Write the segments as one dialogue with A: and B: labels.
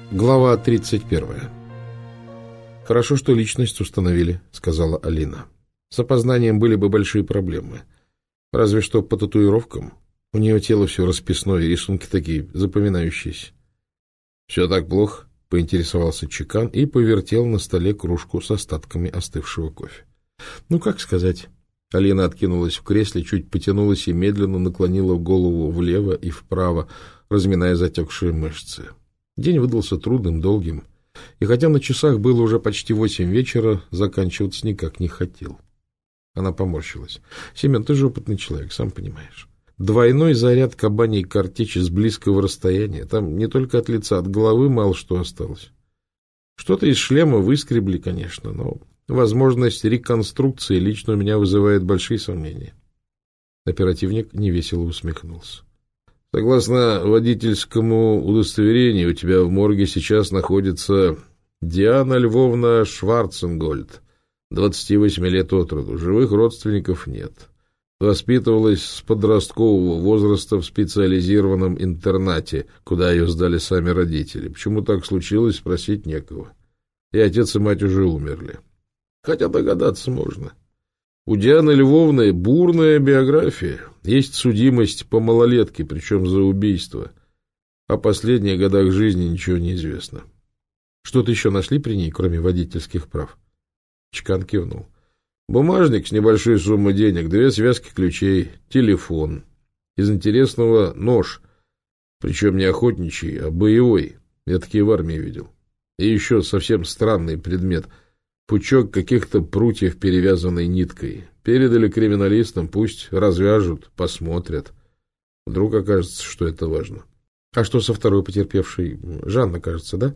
A: Глава 31. «Хорошо, что личность установили», — сказала Алина. «С опознанием были бы большие проблемы. Разве что по татуировкам. У нее тело все расписное, рисунки такие запоминающиеся». «Все так плохо?» — поинтересовался Чекан и повертел на столе кружку с остатками остывшего кофе. «Ну, как сказать?» Алина откинулась в кресле, чуть потянулась и медленно наклонила голову влево и вправо, разминая затекшие мышцы. День выдался трудным, долгим, и хотя на часах было уже почти 8 вечера, заканчиваться никак не хотел. Она поморщилась. «Семен, ты же опытный человек, сам понимаешь. Двойной заряд кабаней картечи с близкого расстояния. Там не только от лица, от головы мало что осталось. Что-то из шлема выскребли, конечно, но возможность реконструкции лично у меня вызывает большие сомнения». Оперативник невесело усмехнулся. «Согласно водительскому удостоверению, у тебя в морге сейчас находится Диана Львовна Шварценгольд, 28 лет от роду. Живых родственников нет. Воспитывалась с подросткового возраста в специализированном интернате, куда ее сдали сами родители. Почему так случилось, спросить некого. И отец, и мать уже умерли. Хотя догадаться можно. У Дианы Львовны бурная биография. Есть судимость по малолетке, причем за убийство. О последних годах жизни ничего не известно. Что-то еще нашли при ней, кроме водительских прав?» Чекан кивнул. «Бумажник с небольшой суммой денег, 2 связки ключей, телефон. Из интересного нож, причем не охотничий, а боевой. Я такие в армии видел. И еще совсем странный предмет — пучок каких-то прутьев, перевязанной ниткой. Передали криминалистам, пусть развяжут, посмотрят. Вдруг окажется, что это важно». «А что со второй потерпевшей? Жанна, кажется, да?»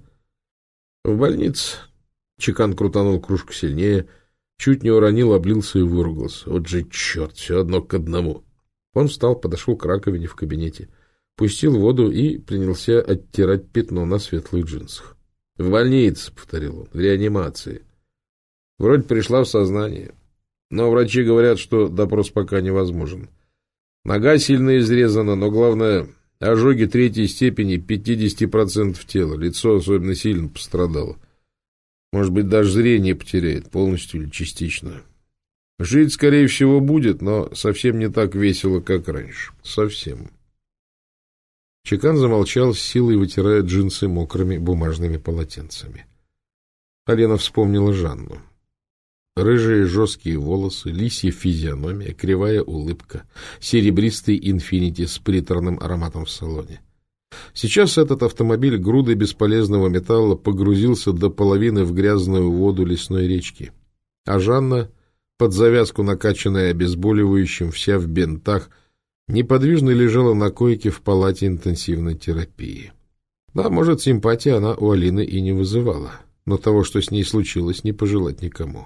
A: «В больнице». Чекан крутанул кружку сильнее, чуть не уронил, облился и выругался. «Вот же черт, все одно к одному». Он встал, подошел к раковине в кабинете, пустил воду и принялся оттирать пятно на светлых джинсах. «В больнице», — повторил он, — «в реанимации. Вроде пришла в сознание. Но врачи говорят, что допрос пока невозможен. Нога сильно изрезана, но главное, ожоги 3-й степени, 50% тела. Лицо особенно сильно пострадало. Может быть, даже зрение потеряет, полностью или частично. Жить, скорее всего, будет, но совсем не так весело, как раньше. Совсем». Чекан замолчал, с силой вытирая джинсы мокрыми бумажными полотенцами. Алина вспомнила Жанну. Рыжие жесткие волосы, лисья физиономия, кривая улыбка, серебристый «Инфинити» с приторным ароматом в салоне. Сейчас этот автомобиль грудой бесполезного металла погрузился до половины в грязную воду лесной речки. А Жанна, под завязку накачанная обезболивающим, вся в бинтах, неподвижно лежала на койке в палате интенсивной терапии. Да, может, симпатии она у Алины и не вызывала, но того, что с ней случилось, не пожелать никому.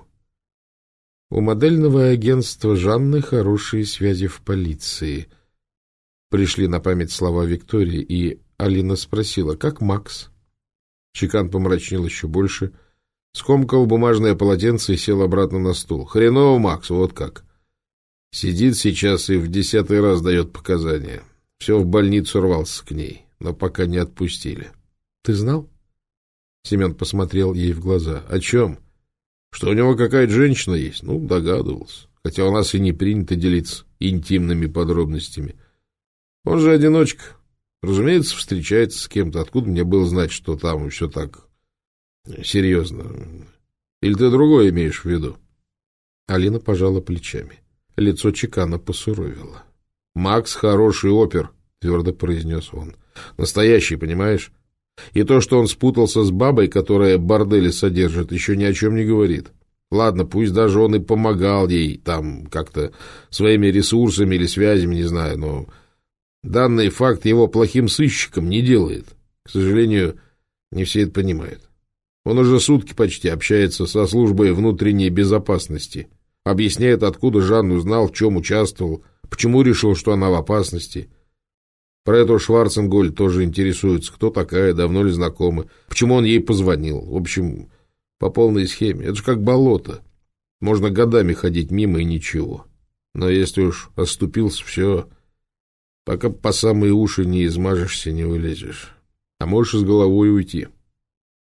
A: У модельного агентства Жанны хорошие связи в полиции. Пришли на память слова Виктории, и Алина спросила: «Как Макс?» Чекан помрачнел еще больше, скомкал бумажное полотенце и сел обратно на стул. «Хреново, Макс, вот как. Сидит сейчас и в 10-й раз дает показания. Все в больницу рвался к ней, но пока не отпустили». «Ты знал?» Семен посмотрел ей в глаза. «О чем? Что у него какая-то женщина есть?» «Ну, догадывался. Хотя у нас и не принято делиться интимными подробностями. Он же одиночка. Разумеется, встречается с кем-то. Откуда мне было знать, что там все так серьезно? Или ты другое имеешь в виду?» Алина пожала плечами. Лицо Чекана посуровило. «Макс хороший опер», — твердо произнес он. «Настоящий, понимаешь? И то, что он спутался с бабой, которая бордели содержит, еще ни о чем не говорит. Ладно, пусть даже он и помогал ей там как-то своими ресурсами или связями, не знаю, но данный факт его плохим сыщиком не делает. К сожалению, не все это понимают. Он уже сутки почти общается со службой внутренней безопасности, объясняет, откуда Жанну знал, в чем участвовал, почему решил, что она в опасности. Про эту Шварценгольд тоже интересуется, кто такая, давно ли знакомы, почему он ей позвонил. В общем, по полной схеме. Это же как болото. Можно годами ходить мимо и ничего. Но если уж оступился, все, пока по самые уши не измажешься, не вылезешь. А можешь с головой уйти.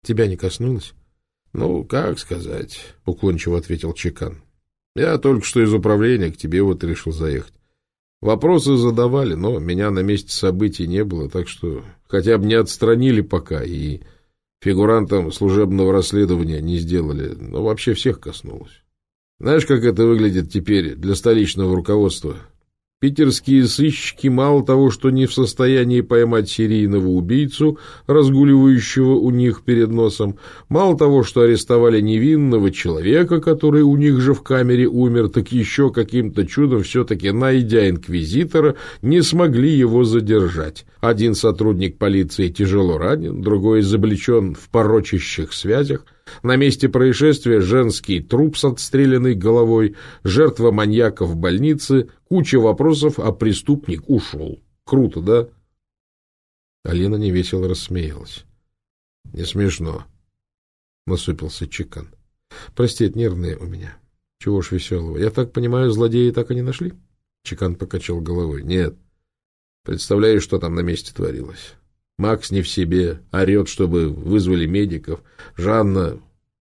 A: Тебя не коснулось? — Ну, как сказать, — уклончиво ответил Чекан. — Я только что из управления к тебе вот решил заехать. Вопросы задавали, но меня на месте событий не было, так что хотя бы не отстранили пока и фигурантам служебного расследования не сделали, но вообще всех коснулось. Знаешь, как это выглядит теперь для столичного руководства? Питерские сыщики мало того, что не в состоянии поймать серийного убийцу, разгуливающего у них перед носом, мало того, что арестовали невинного человека, который у них же в камере умер, так еще каким-то чудом все-таки, найдя инквизитора, не смогли его задержать. Один сотрудник полиции тяжело ранен, другой изобличен в порочащих связях. На месте происшествия женский труп с отстрелянной головой, жертва маньяка в больнице, куча вопросов, а преступник ушел. Круто, да? Алина невесело рассмеялась. — Не смешно, — насупился Чекан. — Прости, это нервные у меня. Чего ж веселого. Я так понимаю, злодеи так и не нашли? Чекан покачал головой. — Нет. Представляешь, что там на месте творилось? Макс не в себе, орет, чтобы вызвали медиков. Жанна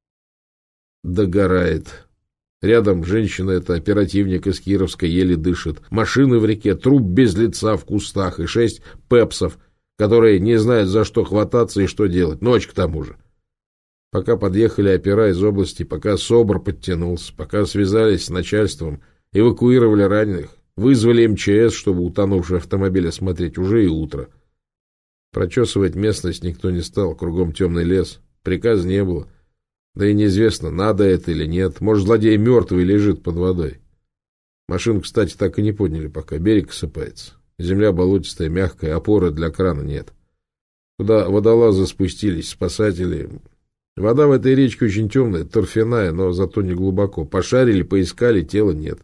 A: догорает. Рядом женщина, это оперативник из Кировска, еле дышит. Машины в реке, труп без лица в кустах и 6 пепсов, которые не знают, за что хвататься и что делать. Ночь к тому же. Пока подъехали опера из области, пока СОБР подтянулся, пока связались с начальством, эвакуировали раненых, вызвали МЧС, чтобы утонувший автомобиль осмотреть, уже и утро. Прочесывать местность никто не стал, кругом темный лес, приказа не было. Да и неизвестно, надо это или нет. Может, злодей мертвый лежит под водой. Машину, кстати, так и не подняли пока, берег осыпается. Земля болотистая, мягкая, опоры для крана нет. Туда водолазы спустились, спасатели. Вода в этой речке очень темная, торфяная, но зато не глубоко. Пошарили, поискали, тела нет.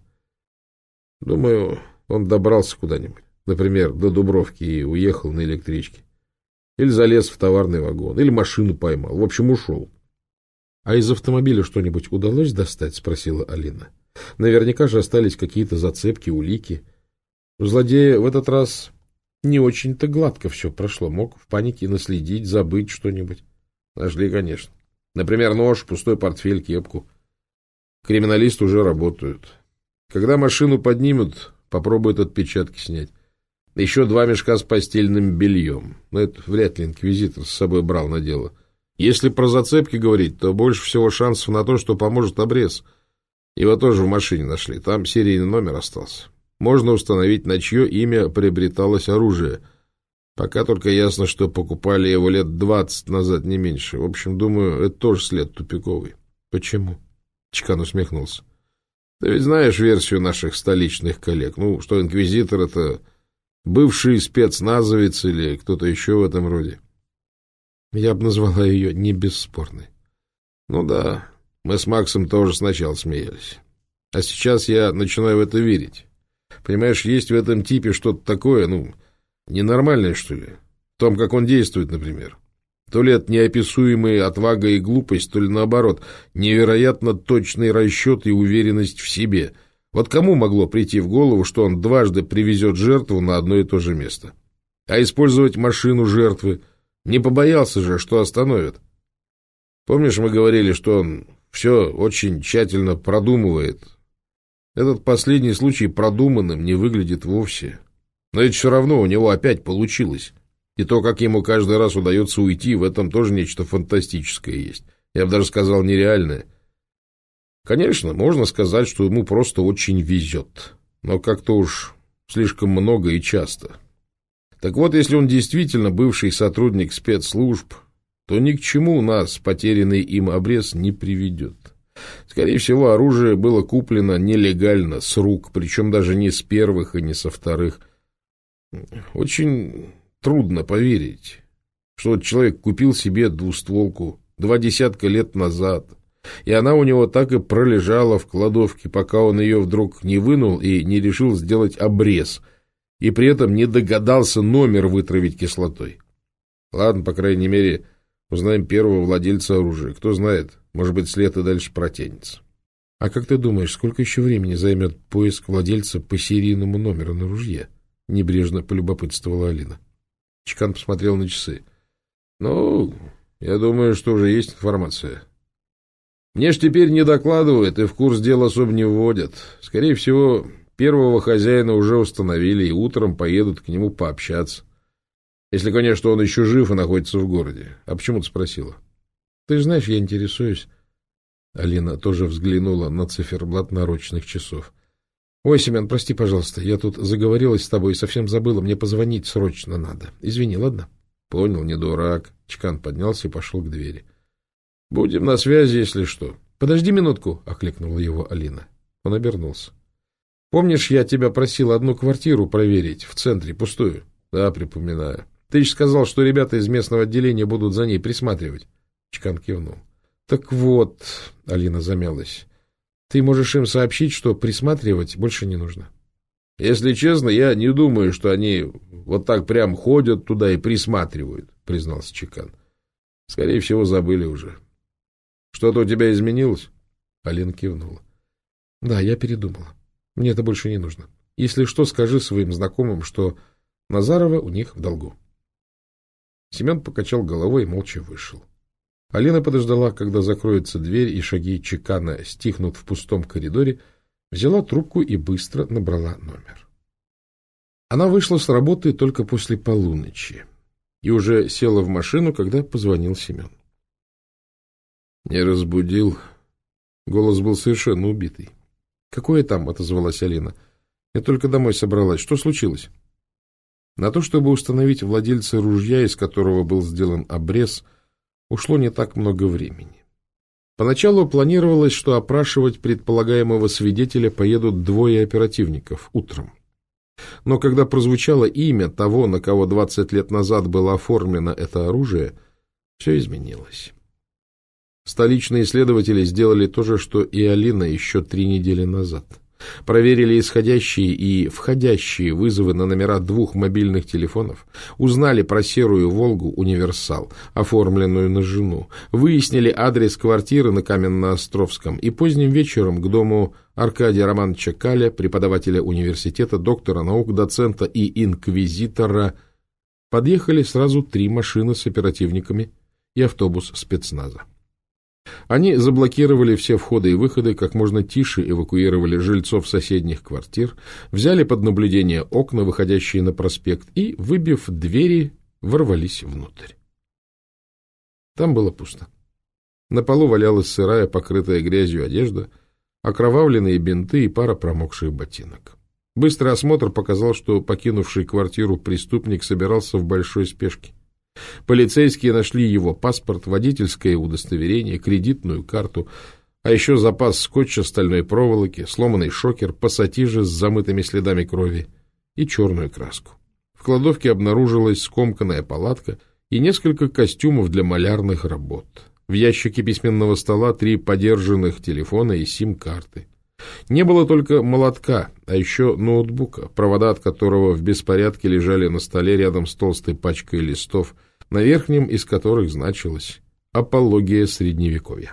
A: Думаю, он добрался куда-нибудь, например, до Дубровки и уехал на электричке. Или залез в товарный вагон, или машину поймал. В общем, ушел. — А из автомобиля что-нибудь удалось достать? — спросила Алина. — Наверняка же остались какие-то зацепки, улики. У злодея в этот раз не очень-то гладко все прошло. Мог в панике наследить, забыть что-нибудь. Нашли, конечно. Например, нож, пустой портфель, кепку. Криминалисты уже работают. Когда машину поднимут, попробуют отпечатки снять. Еще 2 мешка с постельным бельем. Но это вряд ли инквизитор с собой брал на дело. Если про зацепки говорить, то больше всего шансов на то, что поможет обрез. Его тоже в машине нашли. Там серийный номер остался. Можно установить, на чье имя приобреталось оружие. Пока только ясно, что покупали его лет 20 назад, не меньше. В общем, думаю, это тоже след тупиковый. — Почему? — Чекан усмехнулся. — Ты ведь знаешь версию наших столичных коллег. Ну, что инквизитор — это бывший спецназовец или кто-то еще в этом роде. Я бы назвала ее не бесспорной. Ну да, мы с Максом тоже сначала смеялись. А сейчас я начинаю в это верить. Понимаешь, есть в этом типе что-то такое, ненормальное, что ли. В том, как он действует, например. То ли это неописуемая отвага и глупость, то ли наоборот, невероятно точный расчет и уверенность в себе. Вот кому могло прийти в голову, что он дважды привезет жертву на одно и то же место? А использовать машину жертвы? Не побоялся же, что остановят. Помнишь, мы говорили, что он все очень тщательно продумывает? Этот последний случай продуманным не выглядит вовсе. Но это все равно у него опять получилось. И то, как ему каждый раз удается уйти, в этом тоже нечто фантастическое есть. Я бы даже сказал, нереальное. Конечно, можно сказать, что ему просто очень везет. Но как-то уж слишком много и часто. Так вот, если он действительно бывший сотрудник спецслужб, то ни к чему нас потерянный им обрез не приведет. Скорее всего, оружие было куплено нелегально, с рук, причем даже не с первых и не со вторых. Очень трудно поверить, что вот человек купил себе двустволку 20 лет назад, и она у него так и пролежала в кладовке, пока он ее вдруг не вынул и не решил сделать обрез, и при этом не догадался номер вытравить кислотой. Ладно, по крайней мере, узнаем первого владельца оружия. Кто знает, может быть, след и дальше протянется. — А как ты думаешь, сколько еще времени займет поиск владельца по серийному номеру на ружье? — небрежно полюбопытствовала Алина. Чекан посмотрел на часы. — Я думаю, что уже есть информация. Мне ж теперь не докладывают и в курс дела особо не вводят. Скорее всего, первого хозяина уже установили и утром поедут к нему пообщаться. Если, конечно, он еще жив и находится в городе. А почему ты спросила? Ты же знаешь, я интересуюсь. Алина тоже взглянула на циферблат наручных часов. Ой, Семен, прости, пожалуйста, я тут заговорилась с тобой и совсем забыла. Мне позвонить срочно надо. Извини, ладно? Понял, не дурак. Чекан поднялся и пошел к двери. Будем на связи, если что. Подожди минутку, окликнула его Алина. Он обернулся. Помнишь, я тебя просил одну квартиру проверить в центре, пустую? Да, припоминаю. Ты же сказал, что ребята из местного отделения будут за ней присматривать. Чекан кивнул. Так вот, Алина замялась. Ты можешь им сообщить, что присматривать больше не нужно. Если честно, я не думаю, что они вот так прям ходят туда и присматривают, признался Чекан. Скорее всего, забыли уже. Что-то у тебя изменилось? Алина кивнула. Да, я передумала. Мне это больше не нужно. Если что, скажи своим знакомым, что Назарова у них в долгу. Семен покачал головой и молча вышел. Алина подождала, когда закроется дверь и шаги Чекана стихнут в пустом коридоре, взяла трубку и быстро набрала номер. Она вышла с работы только после полуночи и уже села в машину, когда позвонил Семен. Не разбудил. Голос был совершенно убитый. «Какое там?» — отозвалась Алина. «Я только домой собралась. Что случилось?» На то, чтобы установить владельца ружья, из которого был сделан обрез, ушло не так много времени. Поначалу планировалось, что опрашивать предполагаемого свидетеля поедут двое оперативников утром. Но когда прозвучало имя того, на кого 20 лет назад было оформлено это оружие, все изменилось. Столичные следователи сделали то же, что и Алина еще 3 недели назад. Проверили исходящие и входящие вызовы на номера 2 мобильных телефонов, узнали про серую «Волгу» «Универсал», оформленную на жену, выяснили адрес квартиры на Каменноостровском и поздним вечером к дому Аркадия Романовича Каля, преподавателя университета, доктора наук, доцента и инквизитора, подъехали сразу 3 машины с оперативниками и автобус спецназа. Они заблокировали все входы и выходы, как можно тише эвакуировали жильцов соседних квартир, взяли под наблюдение окна, выходящие на проспект, и, выбив двери, ворвались внутрь. Там было пусто. На полу валялась сырая, покрытая грязью одежда, окровавленные бинты и пара промокших ботинок. Быстрый осмотр показал, что покинувший квартиру преступник собирался в большой спешке. Полицейские нашли его паспорт, водительское удостоверение, кредитную карту, а еще запас скотча, стальной проволоки, сломанный шокер, пассатижи с замытыми следами крови и черную краску. В кладовке обнаружилась скомканная палатка и несколько костюмов для малярных работ. В ящике письменного стола 3 подержанных телефона и сим-карты. Не было только молотка, а еще ноутбука, провода от которого в беспорядке лежали на столе рядом с толстой пачкой листов, на верхнем из которых значилось «Апология Средневековья».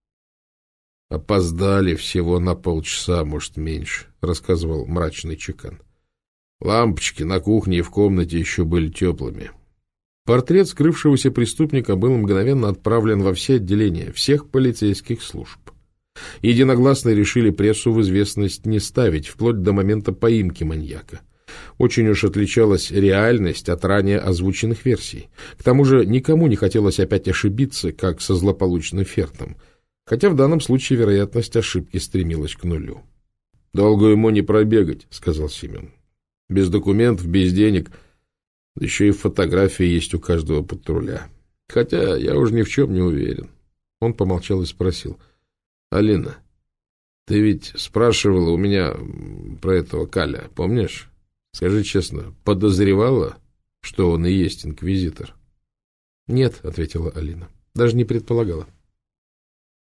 A: «Опоздали всего на полчаса, может, меньше», — рассказывал мрачный Чекан. «Лампочки на кухне и в комнате еще были теплыми». Портрет скрывшегося преступника был мгновенно отправлен во все отделения всех полицейских служб. Единогласно решили прессу в известность не ставить, вплоть до момента поимки маньяка. Очень уж отличалась реальность от ранее озвученных версий. К тому же никому не хотелось опять ошибиться, как со злополучным Фертом, хотя в данном случае вероятность ошибки стремилась к нулю. «Долго ему не пробегать», — сказал Семен. «Без документов, без денег, еще и фотографии есть у каждого патруля. Хотя я уже ни в чем не уверен». Он помолчал и спросил: «Алина, ты ведь спрашивала у меня про этого Каля, помнишь? Скажи честно, подозревала, что он и есть инквизитор?» «Нет», — ответила Алина, — «даже не предполагала».